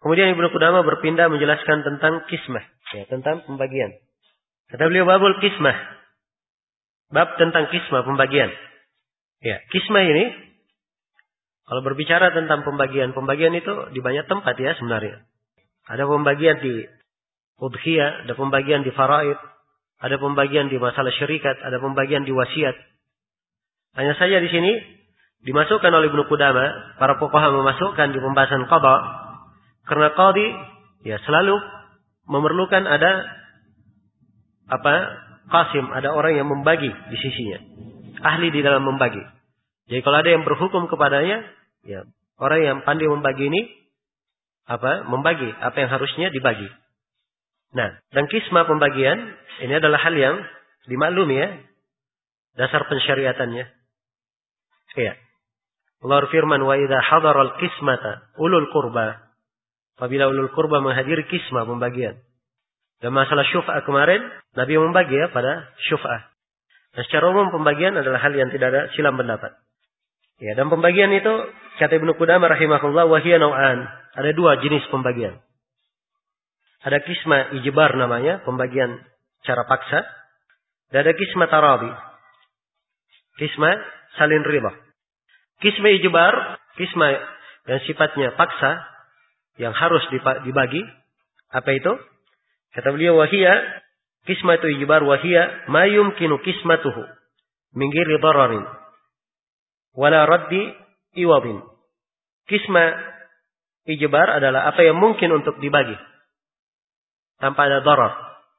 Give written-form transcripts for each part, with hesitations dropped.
Kemudian Ibnu Qudamah berpindah menjelaskan tentang kismah, ya, tentang pembagian. Kata beliau babul kismah. Bab tentang kismah, pembagian. Ya, kismah ini kalau berbicara tentang pembagian itu di banyak tempat ya sebenarnya. Ada pembagian di udhiyah, ada pembagian di faraid, ada pembagian di masalah syarikat, ada pembagian di wasiat. Hanya saja di sini dimasukkan oleh Ibnu Qudamah, para fuqaha memasukkan di pembahasan qada, karena qadi ya selalu memerlukan ada qasim, ada orang yang membagi di sisinya, ahli di dalam membagi. Jadi kalau ada yang berhukum kepadanya, ya orang yang pandai membagi ini membagi apa yang harusnya dibagi. Nah, dan kismah pembagian ini adalah hal yang dimaklumi ya, dasar pensyariatannya. Iya. Allah firman, wa idza hadaral qismata ulul qurba. Apabila ulul qurba menghadiri kismah pembagian. Dan masalah syuf'ah kemarin, Nabi membagi ya pada syuf'ah. Dan secara umum pembagian adalah hal yang tidak ada silang pendapat. Ya, dan pembagian itu kata Ibnu Qudamah rahimahullah wahiyya nau'an. Ada dua jenis pembagian. Ada kismah ijbar namanya, pembagian cara paksa. Dan ada kismah tarabi. Kismah salin ridha. Kismah ijbar, kismah yang sifatnya paksa, yang harus dibagi. Apa itu? Kata beliau wahiyya kismatu ijbar wahiyya ma yumkinu kismatuhu min ghairi dararin wala raddi iwadin. Kismah ijbar adalah apa yang mungkin untuk dibagi tanpa ada darar,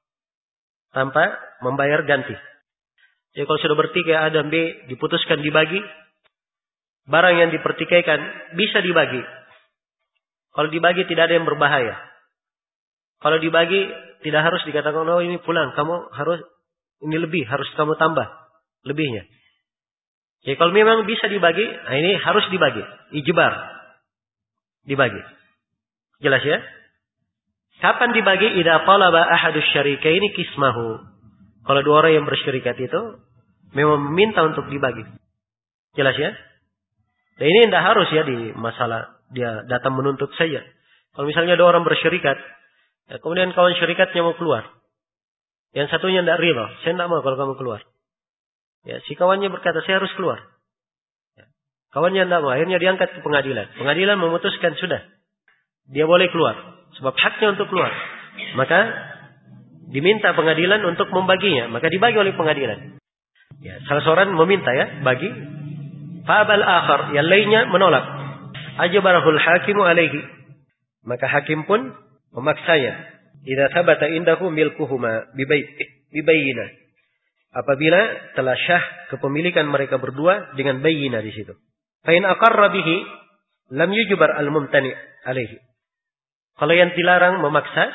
tanpa membayar ganti. Jadi kalau sudah bertikai A dan B diputuskan dibagi, barang yang dipertikaikan bisa dibagi. Kalau dibagi tidak ada yang berbahaya. Kalau dibagi tidak harus dikatakan oh ini pulang, kamu harus ini lebih, harus kamu tambah lebihnya. Jadi kalau memang bisa dibagi, nah ini harus dibagi, ijbar. Dibagi. Jelas ya? Kapan dibagi? Idza talaba ahadus syarikaini kismahu. Kalau dua orang yang bersyarikat itu memang meminta untuk dibagi. Jelas ya? Dan ini tidak harus ya di masalah dia datang menuntut saja. Kalau misalnya ada orang bersyarikat, ya, kemudian kawan syarikatnya mau keluar. Yang satunya tidak rela. Saya tidak mau kalau kamu keluar. Ya, si kawannya berkata, saya harus keluar. Ya, kawannya tidak mau. Akhirnya diangkat ke pengadilan. Pengadilan memutuskan sudah. Dia boleh keluar. Sebab haknya untuk keluar. Maka diminta pengadilan untuk membaginya. Maka dibagi oleh pengadilan. Ya, salah seorang meminta ya, bagi. Fa'abal akhar. Yang lainnya menolak. Ajabarahul hakimu alaihi. Maka hakim pun memaksanya. Idza thabata indahu milkuhuma bibayyinah. Apabila telah syah kepemilikan mereka berdua dengan bayyinah di situ. Fa in aqarra bihi lam yujbar al-mumtani alaihi. Kalau yang dilarang memaksa,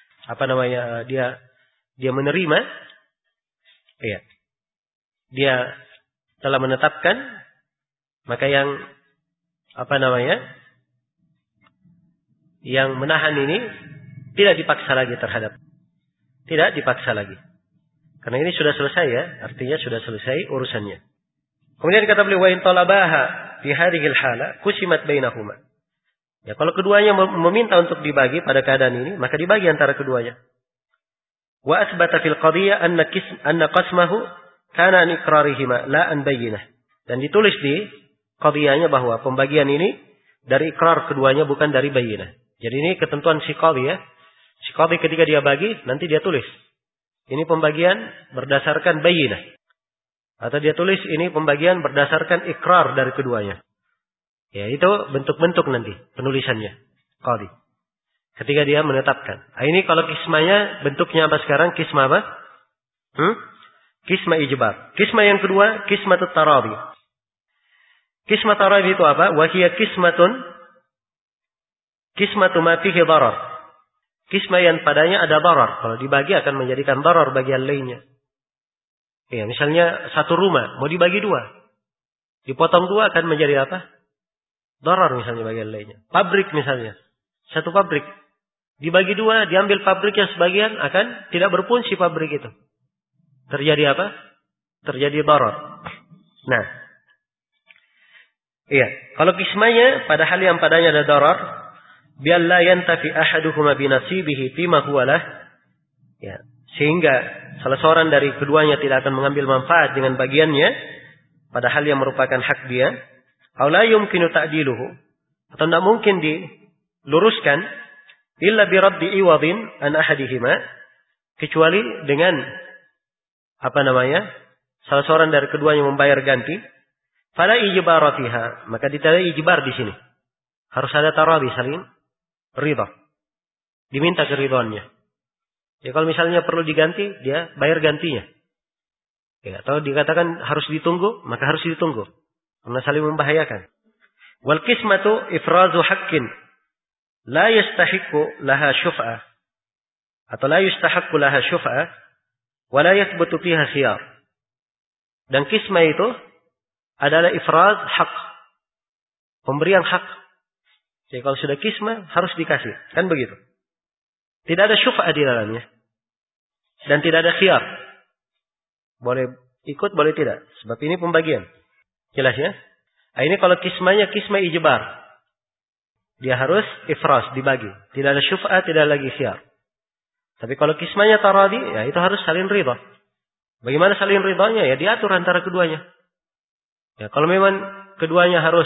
dia menerima, ya. Dia telah menetapkan, maka yang yang menahan ini tidak dipaksa lagi terhadap. Tidak dipaksa lagi. Karena ini sudah selesai ya, artinya sudah selesai urusannya. Kemudian kata beliau wa in talabaha fi hadhil hala kusimat bainahuma. Ya, kalau keduanya meminta untuk dibagi pada keadaan ini, maka dibagi antara keduanya. Wa asbata fil qadiyah anna qasmahu kana an iqrarihima la an bayyinah. Dan ditulis di qadiyahnya bahwa pembagian ini dari ikrar keduanya bukan dari bayyinah. Jadi ini ketentuan si qadhi ya. Si qadhi ketika dia bagi, nanti dia tulis. Ini pembagian berdasarkan bayyinah. Atau dia tulis ini pembagian berdasarkan ikrar dari keduanya. Ya, itu bentuk-bentuk nanti penulisannya. Qadhi. Ketika dia menetapkan. Nah, ini kalau kismahnya bentuknya apa sekarang? Kismah apa? Kismah ijbar. Kismah yang kedua, kismatut tarabi. Kismah tarabi itu apa? Wa hiya kismatu ma fihi darar. Kismah yang padanya ada darar. Kalau dibagi akan menjadikan darar bagi yang lainnya. Ya, misalnya satu rumah mau dibagi dua. Dipotong dua akan menjadi apa? Darar misalnya bagi yang lainnya. Pabrik misalnya. Satu pabrik. Dibagi dua, diambil pabriknya sebagian, akan tidak berfungsi pabrik itu. Terjadi apa? Terjadi darar. Nah. Iya. Kalau kismahnya pada hal yang padanya ada darar. bialla yantafi ahaduhuma binasibihi fima huwa lah. Ya, sehingga salah seorang dari keduanya tidak akan mengambil manfaat dengan bagiannya pada hal yang merupakan hak dia. Aw la yumkinu ta'diluhu, atau tidak mungkin diluruskan illa bi raddi iwadin an ahadihima, kecuali dengan salah seorang dari keduanya membayar ganti. Fala ijbara fiha, maka tidak ada ijbar di sini. Harus ada taradhi, saling ridha. Diminta keridhaannya. Ya kalau misalnya perlu diganti, dia bayar gantinya. Ya, atau dikatakan harus ditunggu, maka harus ditunggu. Karena saling membahayakan. Wal qismatu ifrazu haqqin la yastahiqqu laha syuf'ah, atau la yustahaqqu laha syuf'ah wa la yathbutu fiha khiyar. Dan qismah itu adalah ifraz hak, pemberian hak. Jadi kalau sudah qismah harus dikasih, kan begitu. Tidak ada syuf'ah di dalamnya. Dan tidak ada khiyar. Boleh ikut, boleh tidak. Sebab ini pembagian. Jelas ya? Nah, ini kalau qismahnya qismah ijbar. Dia harus ifraz, dibagi. Tidak ada syuf'ah, tidak lagi khiyar. Tapi kalau qismahnya taradhi, ya itu harus saling ridha. Bagaimana saling ridhanya? Ya diatur antara keduanya. Ya, kalau memang keduanya harus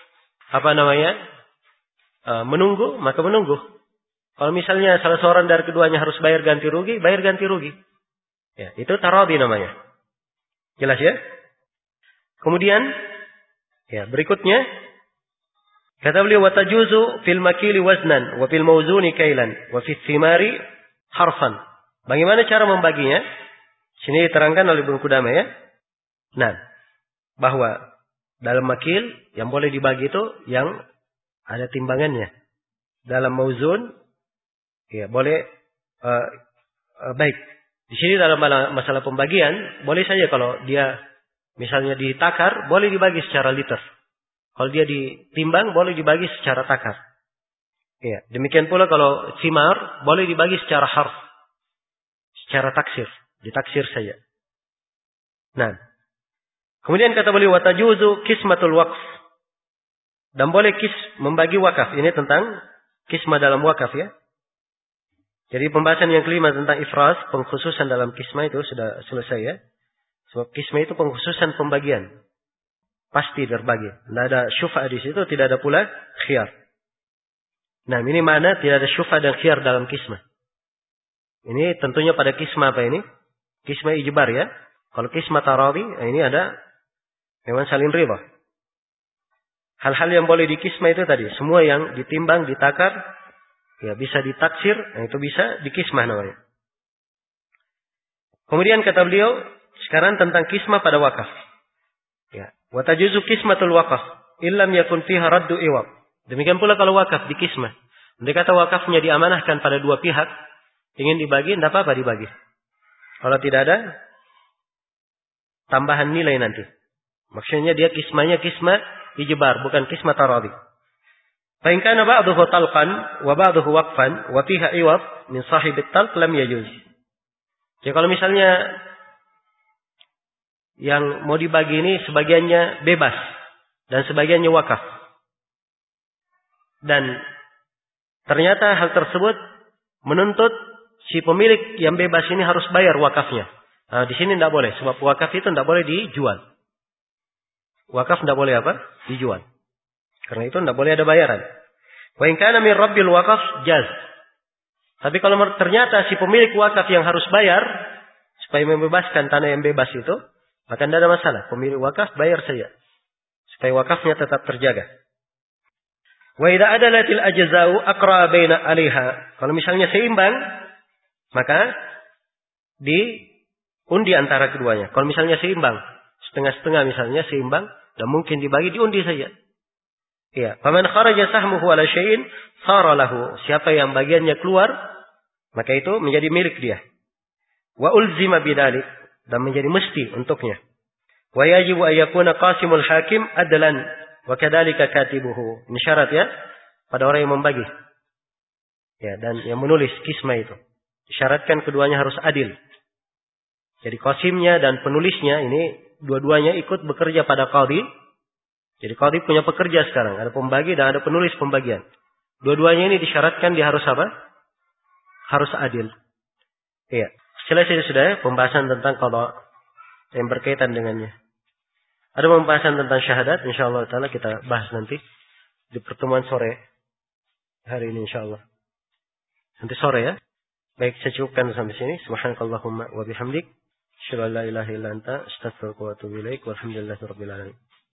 menunggu, maka menunggu. Kalau misalnya salah seorang dari keduanya harus bayar ganti rugi, bayar ganti rugi. Ya, itu taradhi namanya. Jelas ya? Kemudian, ya berikutnya, kata beliau, wa tajuzu fil makili waznan wa fil mawzuni kailan wa fil thimari harfan. Bagaimana cara membaginya? Sini diterangkan oleh Ibnu Qudamah ya. Nah, bahwa dalam makil yang boleh dibagi itu yang ada timbangannya. Dalam mauzun, ya boleh baik. Di sini dalam masalah pembagian, boleh saja kalau dia misalnya ditakar, boleh dibagi secara liter. Kalau dia ditimbang, boleh dibagi secara takar. Ya, demikian pula kalau simar, boleh dibagi secara harf, secara taksir, ditaksir saja. Nah, kemudian kata beliau, watajuzu kismatul waqf, dan boleh membagi wakaf. Ini tentang kismah dalam wakaf ya. Jadi pembahasan yang kelima tentang ifraz, pengkhususan dalam kismah itu sudah selesai ya. Sebab kismah itu pengkhususan pembagian. Pasti terbagi. Tidak ada syuf'ah di situ, tidak ada pula khiyar. Nah, ini mana tidak ada syuf'ah dan khiyar dalam kismah. Ini tentunya pada kismah apa ini? Kismah ijbar ya. Kalau kismah taradhi, ini ada memang saling ridha. Hal-hal yang boleh dikismah itu tadi, semua yang ditimbang, ditakar, ya bisa ditaksir, nah itu bisa dikismah namanya. Kemudian kata beliau, sekarang tentang kismah pada wakaf. Ya, wa tajuzu kismatul wakaf illam yakun fiha raddu iwab. Demikian pula kalau wakaf dikismah. Andai kata wakafnya diamanahkan pada dua pihak, ingin dibagi, tidak apa-apa dibagi. Kalau tidak ada tambahan nilai nanti. Maksudnya dia kismahnya kismah ijbar, bukan kismah taradhi. Fa in kana ba'dahu talqan wa ba'dahu waqfan wa fiha iwab min sahibit talq lam yajuz. Jadi kalau misalnya yang mau dibagi ini sebagiannya bebas dan sebagiannya wakaf. Dan ternyata hal tersebut menuntut si pemilik yang bebas ini harus bayar wakafnya. Nah, di sini tidak boleh, sebab wakaf itu tidak boleh dijual. Wakaf tidak boleh apa? Dijual. Karena itu tidak boleh ada bayaran. Wa in kana min rabbil waqaf jaz. Tapi kalau ternyata si pemilik wakaf yang harus bayar supaya membebaskan tanah yang bebas itu, maka tidak ada masalah. Pemilik wakaf bayar saja supaya wakafnya tetap terjaga. Wa idza adalatil ajza'u aqra baina 'alaiha. Kalau misalnya seimbang, maka diundi antara keduanya. Kalau misalnya seimbang, setengah-setengah misalnya seimbang, dan mungkin dibagi, diundi saja. Ya, faman kharaja sahmuhu ala syai'in sara lahu. Siapa yang bagiannya keluar, maka itu menjadi milik dia. Wa ulzima bidzalik, dan menjadi mesti untuknya. Wa yajibu an yakuna qasimul hakim adlan wa kadzalika katibuhu. Ini syarat ya pada orang yang membagi. Ya, dan yang menulis kismah itu. Disyaratkan keduanya harus adil. Jadi qasimnya dan penulisnya ini dua-duanya ikut bekerja pada qadhi. Jadi qadhi punya pekerja sekarang. Ada pembagi dan ada penulis pembagian. Dua-duanya ini disyaratkan dia harus apa? Harus adil. Iya. Selesai sudah ya, pembahasan tentang qada yang berkaitan dengannya. Ada pembahasan tentang syahadat, insyaallah taala kita bahas nanti di pertemuan sore hari ini insyaallah. Nanti sore ya. Baik, saya cukupkan sampai sini. Subhanakallahumma wa bihamdik, asyhadu an la ilaha illa anta, astaghfiruka wa atubu ilaik. Walhamdulillahirabbil alamin.